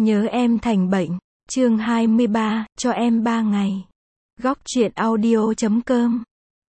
Nhớ em thành bệnh. Chương 23, cho em 3 ngày. Góc truyện audio.com.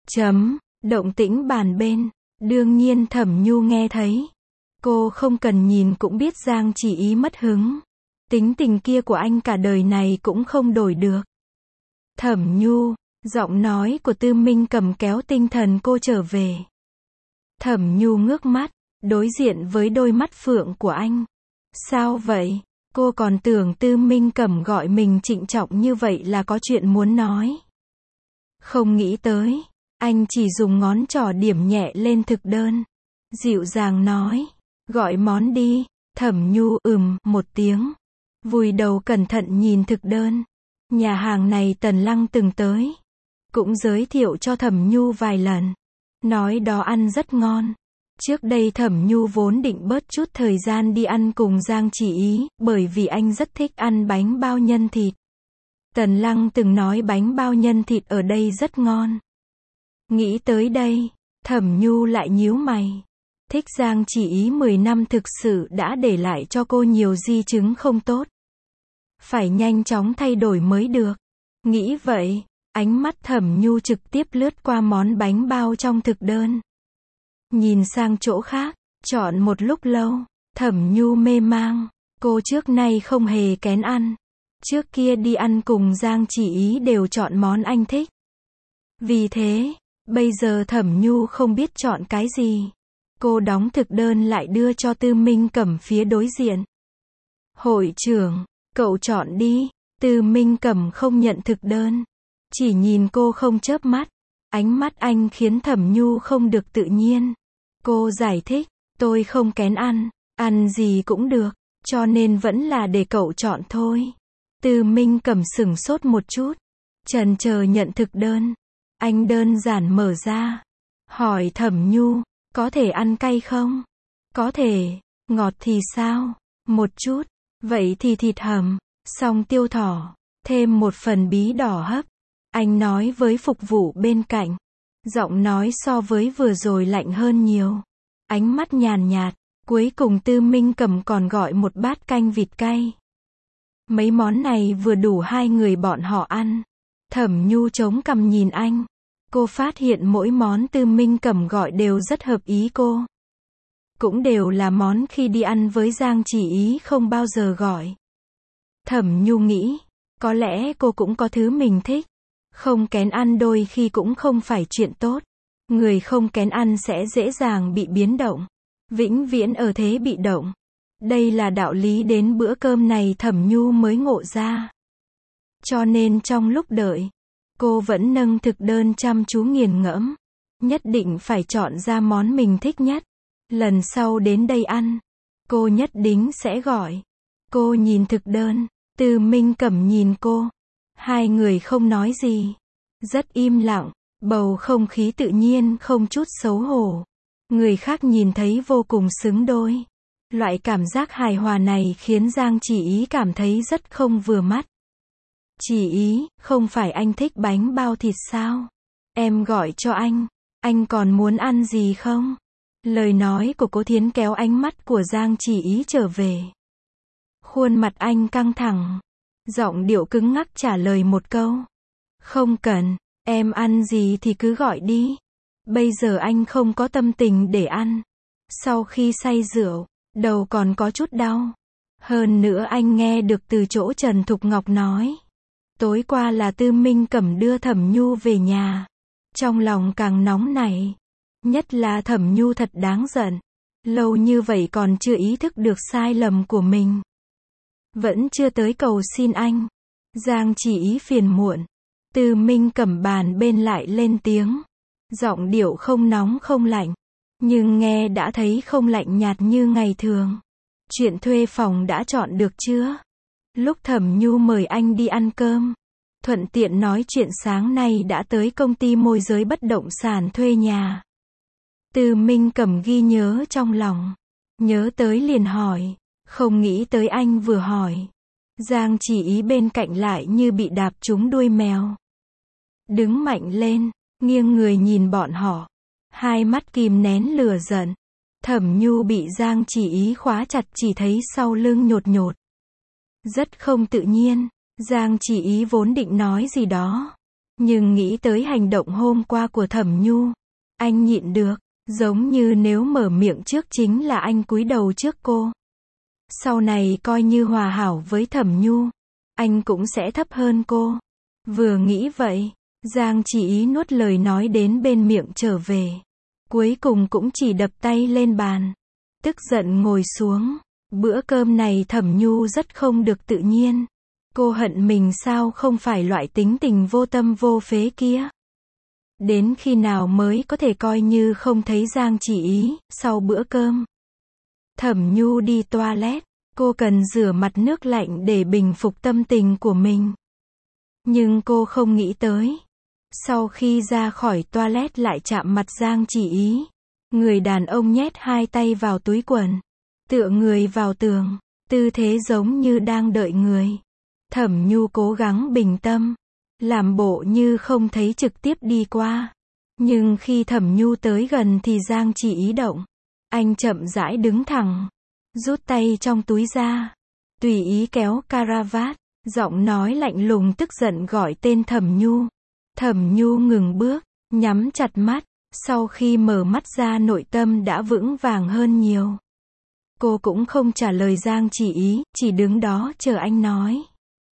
Động tĩnh bàn bên. Đương nhiên Thẩm Nhu nghe thấy. Cô không cần nhìn cũng biết Giang Chỉ Ý mất hứng. Tính tình kia của anh cả đời này cũng không đổi được. Thẩm Nhu, giọng nói của Tư Minh Cầm kéo tinh thần cô trở về. Thẩm Nhu ngước mắt, đối diện với đôi mắt phượng của anh. Sao vậy? Cô còn tưởng Tư Minh Cầm gọi mình trịnh trọng như vậy là có chuyện muốn nói. Không nghĩ tới, anh chỉ dùng ngón trỏ điểm nhẹ lên thực đơn. Dịu dàng nói, gọi món đi. Thẩm Nhu một tiếng. Vùi đầu cẩn thận nhìn thực đơn. Nhà hàng này Tần Lăng từng tới. Cũng giới thiệu cho Thẩm Nhu vài lần. Nói đó ăn rất ngon. Trước đây Thẩm Nhu vốn định bớt chút thời gian đi ăn cùng Giang Chỉ Ý, bởi vì anh rất thích ăn bánh bao nhân thịt. Tần Lăng từng nói bánh bao nhân thịt ở đây rất ngon. Nghĩ tới đây, Thẩm Nhu lại nhíu mày. Thích Giang Chỉ Ý 10 năm thực sự đã để lại cho cô nhiều di chứng không tốt. Phải nhanh chóng thay đổi mới được. Nghĩ vậy, ánh mắt Thẩm Nhu trực tiếp lướt qua món bánh bao trong thực đơn. Nhìn sang chỗ khác, chọn một lúc lâu, Thẩm Nhu mê mang. Cô trước nay không hề kén ăn. Trước kia đi ăn cùng Giang Chỉ Ý đều chọn món anh thích. Vì thế, bây giờ Thẩm Nhu không biết chọn cái gì. Cô đóng thực đơn lại đưa cho Tư Minh Cẩm phía đối diện. Hội trưởng, cậu chọn đi. Tư Minh Cẩm không nhận thực đơn. Chỉ nhìn cô không chớp mắt. Ánh mắt anh khiến Thẩm Nhu không được tự nhiên. Cô giải thích, tôi không kén ăn gì cũng được, cho nên vẫn là để cậu chọn thôi. Tư Minh Cẩm sửng sốt một chút, chần chờ nhận thực đơn. Anh đơn giản mở ra, hỏi Thẩm Nhu, có thể ăn cay không? Có thể. Ngọt thì sao? Một chút. Vậy thì thịt hầm, song tiêu thỏ, thêm một phần bí đỏ hấp. Anh nói với phục vụ bên cạnh. Giọng nói so với vừa rồi lạnh hơn nhiều. Ánh mắt nhàn nhạt. Cuối cùng Tư Minh Cầm còn gọi một bát canh vịt cay. Mấy món này vừa đủ hai người bọn họ ăn. Thẩm Nhu chống cằm nhìn anh. Cô phát hiện mỗi món Tư Minh Cầm gọi đều rất hợp ý cô. Cũng đều là món khi đi ăn với Giang Chỉ Ý không bao giờ gọi. Thẩm Nhu nghĩ, có lẽ cô cũng có thứ mình thích. Không kén ăn đôi khi cũng không phải chuyện tốt. Người không kén ăn sẽ dễ dàng bị biến động. Vĩnh viễn ở thế bị động. Đây là đạo lý đến bữa cơm này Thẩm Nhu mới ngộ ra. Cho nên trong lúc đợi, cô vẫn nâng thực đơn chăm chú nghiền ngẫm. Nhất định phải chọn ra món mình thích nhất. Lần sau đến đây ăn, cô nhất định sẽ gọi. Cô nhìn thực đơn, Tư Minh Cẩm nhìn cô. Hai người không nói gì. Rất im lặng, bầu không khí tự nhiên không chút xấu hổ. Người khác nhìn thấy vô cùng xứng đôi. Loại cảm giác hài hòa này khiến Giang Chỉ Ý cảm thấy rất không vừa mắt. Chỉ Ý, không phải anh thích bánh bao thịt sao? Em gọi cho anh còn muốn ăn gì không? Lời nói của Cố Thiến kéo ánh mắt của Giang Chỉ Ý trở về. Khuôn mặt anh căng thẳng. Giọng điệu cứng ngắc trả lời một câu. Không cần, em ăn gì thì cứ gọi đi. Bây giờ anh không có tâm tình để ăn. Sau khi say rượu, đầu còn có chút đau. Hơn nữa anh nghe được từ chỗ Trần Thục Ngọc nói. Tối qua là Tư Minh Cẩm đưa Thẩm Nhu về nhà. Trong lòng càng nóng nảy. Nhất là Thẩm Nhu thật đáng giận. Lâu như vậy còn chưa ý thức được sai lầm của mình. Vẫn chưa tới cầu xin anh. Giang Chỉ Ý phiền muộn. Tư Minh Cẩm bàn bên lại lên tiếng. Giọng điệu không nóng không lạnh. Nhưng nghe đã thấy không lạnh nhạt như ngày thường. Chuyện thuê phòng đã chọn được chưa? Lúc Thẩm Nhu mời anh đi ăn cơm. Thuận tiện nói chuyện sáng nay đã tới công ty môi giới bất động sản thuê nhà. Tư Minh Cẩm ghi nhớ trong lòng. Nhớ tới liền hỏi. Không nghĩ tới anh vừa hỏi. Giang Chỉ Ý bên cạnh lại như bị đạp trúng đuôi mèo. Đứng mạnh lên, nghiêng người nhìn bọn họ. Hai mắt kìm nén lửa giận. Thẩm Nhu bị Giang Chỉ Ý khóa chặt chỉ thấy sau lưng nhột nhột. Rất không tự nhiên. Giang Chỉ Ý vốn định nói gì đó, nhưng nghĩ tới hành động hôm qua của Thẩm Nhu, anh nhịn được, giống như nếu mở miệng trước chính là anh cúi đầu trước cô. Sau này coi như hòa hảo với Thẩm Nhu, anh cũng sẽ thấp hơn cô. Vừa nghĩ vậy, Giang Chỉ Ý nuốt lời nói đến bên miệng trở về. Cuối cùng cũng chỉ đập tay lên bàn, tức giận ngồi xuống. Bữa cơm này Thẩm Nhu rất không được tự nhiên. Cô hận mình sao không phải loại tính tình vô tâm vô phế kia. Đến khi nào mới có thể coi như không thấy Giang Chỉ Ý. Sau bữa cơm, Thẩm Nhu đi toilet. Cô cần rửa mặt nước lạnh để bình phục tâm tình của mình. Nhưng cô không nghĩ tới, sau khi ra khỏi toilet lại chạm mặt Giang Chỉ Ý. Người đàn ông nhét hai tay vào túi quần, tựa người vào tường, tư thế giống như đang đợi người. Thẩm Nhu cố gắng bình tâm, làm bộ như không thấy, trực tiếp đi qua. Nhưng khi Thẩm Nhu tới gần thì Giang Chỉ Ý động. Anh chậm rãi đứng thẳng, rút tay trong túi ra, tùy ý kéo caravat, giọng nói lạnh lùng tức giận gọi tên Thẩm Nhu. Thẩm Nhu ngừng bước, nhắm chặt mắt. Sau khi mở mắt ra nội tâm đã vững vàng hơn nhiều. Cô cũng không trả lời Giang Chỉ Ý, chỉ đứng đó chờ anh nói.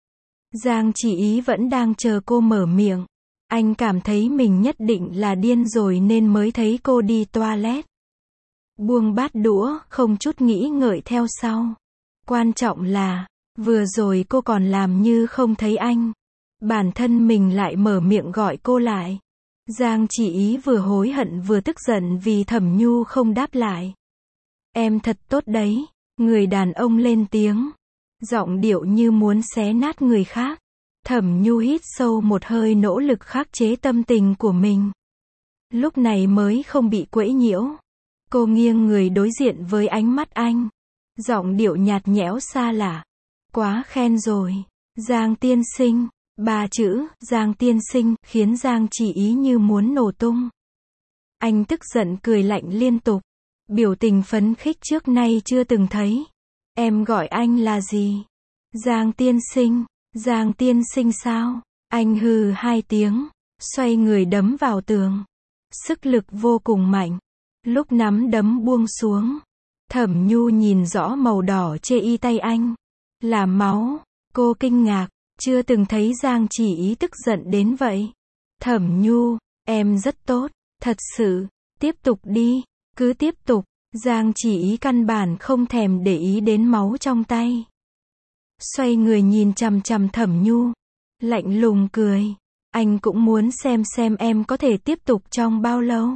Giang Chỉ Ý vẫn đang chờ cô mở miệng. Anh cảm thấy mình nhất định là điên rồi nên mới thấy cô đi toilet. Buông bát đũa, không chút nghĩ ngợi theo sau. Quan trọng là, vừa rồi cô còn làm như không thấy anh. Bản thân mình lại mở miệng gọi cô lại. Giang Chỉ Ý vừa hối hận vừa tức giận vì Thẩm Nhu không đáp lại. Em thật tốt đấy. Người đàn ông lên tiếng, giọng điệu như muốn xé nát người khác. Thẩm Nhu hít sâu một hơi, nỗ lực khắc chế tâm tình của mình. Lúc này mới không bị quấy nhiễu. Cô nghiêng người đối diện với ánh mắt anh. Giọng điệu nhạt nhẽo xa lạ. Quá khen rồi, Giang tiên sinh. Ba chữ, Giang tiên sinh, khiến Giang Chỉ Ý như muốn nổ tung. Anh tức giận cười lạnh liên tục. Biểu tình phấn khích trước nay chưa từng thấy. Em gọi anh là gì? Giang tiên sinh. Giang tiên sinh sao? Anh hừ hai tiếng, xoay người đấm vào tường. Sức lực vô cùng mạnh. Lúc nắm đấm buông xuống, Thẩm Nhu nhìn rõ màu đỏ trên y tay anh. Là máu. Cô kinh ngạc, chưa từng thấy Giang Chỉ Ý tức giận đến vậy. Thẩm Nhu, em rất tốt, thật sự. Tiếp tục đi, cứ tiếp tục. Giang Chỉ Ý căn bản không thèm để ý đến máu trong tay. Xoay người nhìn chằm chằm Thẩm Nhu, lạnh lùng cười. Anh cũng muốn xem em có thể tiếp tục trong bao lâu.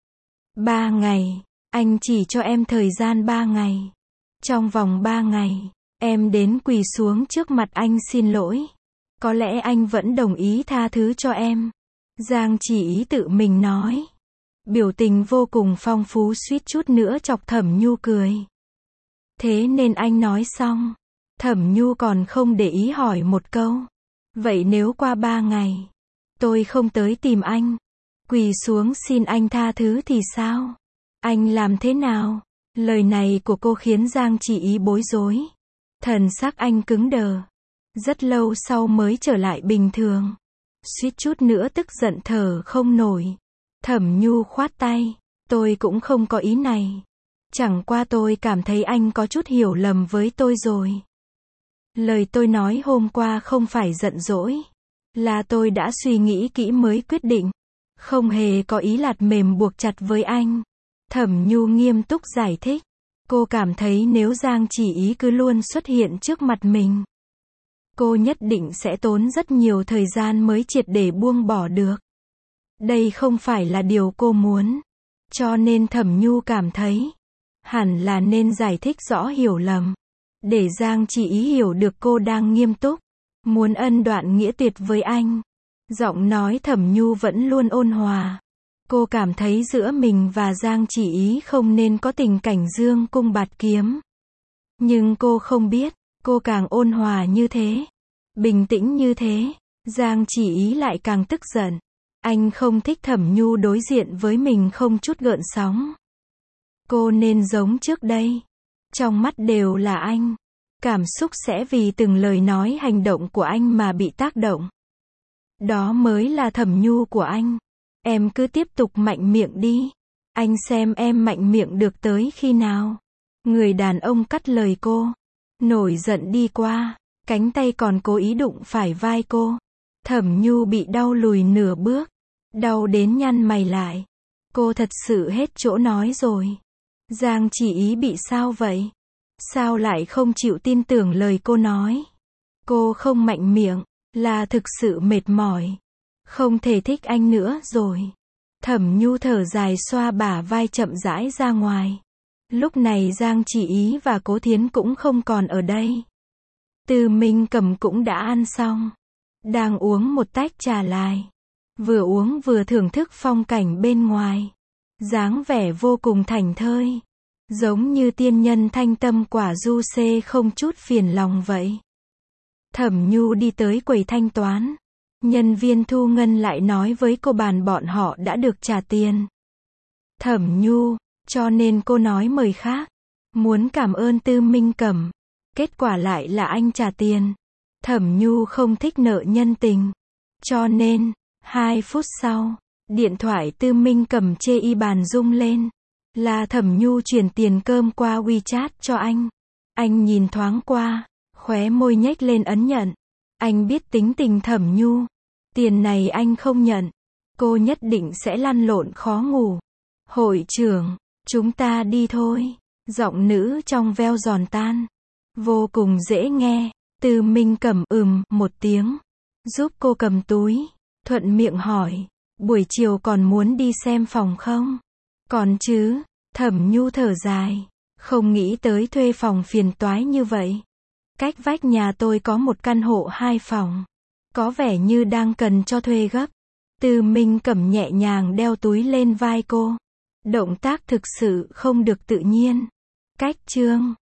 3 ngày. Anh chỉ cho em thời gian 3 ngày. Trong vòng 3 ngày, em đến quỳ xuống trước mặt anh xin lỗi. Có lẽ anh vẫn đồng ý tha thứ cho em. Giang Chỉ Ý tự mình nói. Biểu tình vô cùng phong phú, suýt chút nữa chọc Thẩm Nhu cười. Thế nên anh nói xong, Thẩm Nhu còn không để ý hỏi một câu. Vậy nếu qua 3 ngày, tôi không tới tìm anh, quỳ xuống xin anh tha thứ thì sao? Anh làm thế nào? Lời này của cô khiến Giang Chỉ Ý bối rối. Thần sắc anh cứng đờ. Rất lâu sau mới trở lại bình thường. Suýt chút nữa tức giận thở không nổi. Thẩm Nhu khoát tay. Tôi cũng không có ý này. Chẳng qua tôi cảm thấy anh có chút hiểu lầm với tôi rồi. Lời tôi nói hôm qua không phải giận dỗi. Là tôi đã suy nghĩ kỹ mới quyết định. Không hề có ý lạt mềm buộc chặt với anh. Thẩm Nhu nghiêm túc giải thích. Cô cảm thấy nếu Giang Chỉ Ý cứ luôn xuất hiện trước mặt mình, cô nhất định sẽ tốn rất nhiều thời gian mới triệt để buông bỏ được. Đây không phải là điều cô muốn. Cho nên Thẩm Nhu cảm thấy hẳn là nên giải thích rõ hiểu lầm, để Giang Chỉ Ý hiểu được cô đang nghiêm túc, muốn ân đoạn nghĩa tuyệt với anh. Giọng nói Thẩm Nhu vẫn luôn ôn hòa. Cô cảm thấy giữa mình và Giang Chỉ Ý không nên có tình cảnh dương cung bạt kiếm. Nhưng cô không biết, cô càng ôn hòa như thế, bình tĩnh như thế, Giang Chỉ Ý lại càng tức giận. Anh không thích Thẩm Nhu đối diện với mình không chút gợn sóng. Cô nên giống trước đây. Trong mắt đều là anh. Cảm xúc sẽ vì từng lời nói hành động của anh mà bị tác động. Đó mới là Thẩm Nhu của anh. Em cứ tiếp tục mạnh miệng đi. Anh xem em mạnh miệng được tới khi nào. Người đàn ông cắt lời cô. Nổi giận đi qua. Cánh tay còn cố ý đụng phải vai cô. Thẩm Nhu bị đau lùi nửa bước. Đau đến nhăn mày lại. Cô thật sự hết chỗ nói rồi. Giang Chỉ Ý bị sao vậy? Sao lại không chịu tin tưởng lời cô nói? Cô không mạnh miệng, là thực sự mệt mỏi. Không thể thích anh nữa rồi. Thẩm Nhu thở dài xoa bả vai chậm rãi ra ngoài. Lúc này Giang Chỉ Ý và Cố Thiến cũng không còn ở đây. Từ Minh Cẩm cũng đã ăn xong. Đang uống một tách trà lai. Vừa uống vừa thưởng thức phong cảnh bên ngoài. Dáng vẻ vô cùng thảnh thơi. Giống như tiên nhân thanh tâm quả du xê không chút phiền lòng vậy. Thẩm Nhu đi tới quầy thanh toán. Nhân viên thu ngân lại nói với cô bàn bọn họ đã được trả tiền. Thẩm Nhu, cho nên cô nói mời khác. Muốn cảm ơn Tư Minh Cẩm. Kết quả lại là anh trả tiền. Thẩm Nhu không thích nợ nhân tình. Cho nên, 2 phút sau, điện thoại Tư Minh Cẩm chê y bàn rung lên. Là Thẩm Nhu chuyển tiền cơm qua WeChat cho anh. Anh nhìn thoáng qua, khóe môi nhếch lên ấn nhận. Anh biết tính tình Thẩm Nhu. Tiền này anh không nhận. Cô nhất định sẽ lăn lộn khó ngủ. Hội trưởng, chúng ta đi thôi. Giọng nữ trong veo giòn tan. Vô cùng dễ nghe. Tư Minh Cẩm một tiếng. Giúp cô cầm túi. Thuận miệng hỏi. Buổi chiều còn muốn đi xem phòng không? Còn chứ. Thẩm Nhu thở dài. Không nghĩ tới thuê phòng phiền toái như vậy. Cách vách nhà tôi có một căn hộ 2 phòng. Có vẻ như đang cần cho thuê gấp. Tư Minh Cẩm nhẹ nhàng đeo túi lên vai cô. Động tác thực sự không được tự nhiên. Cách chương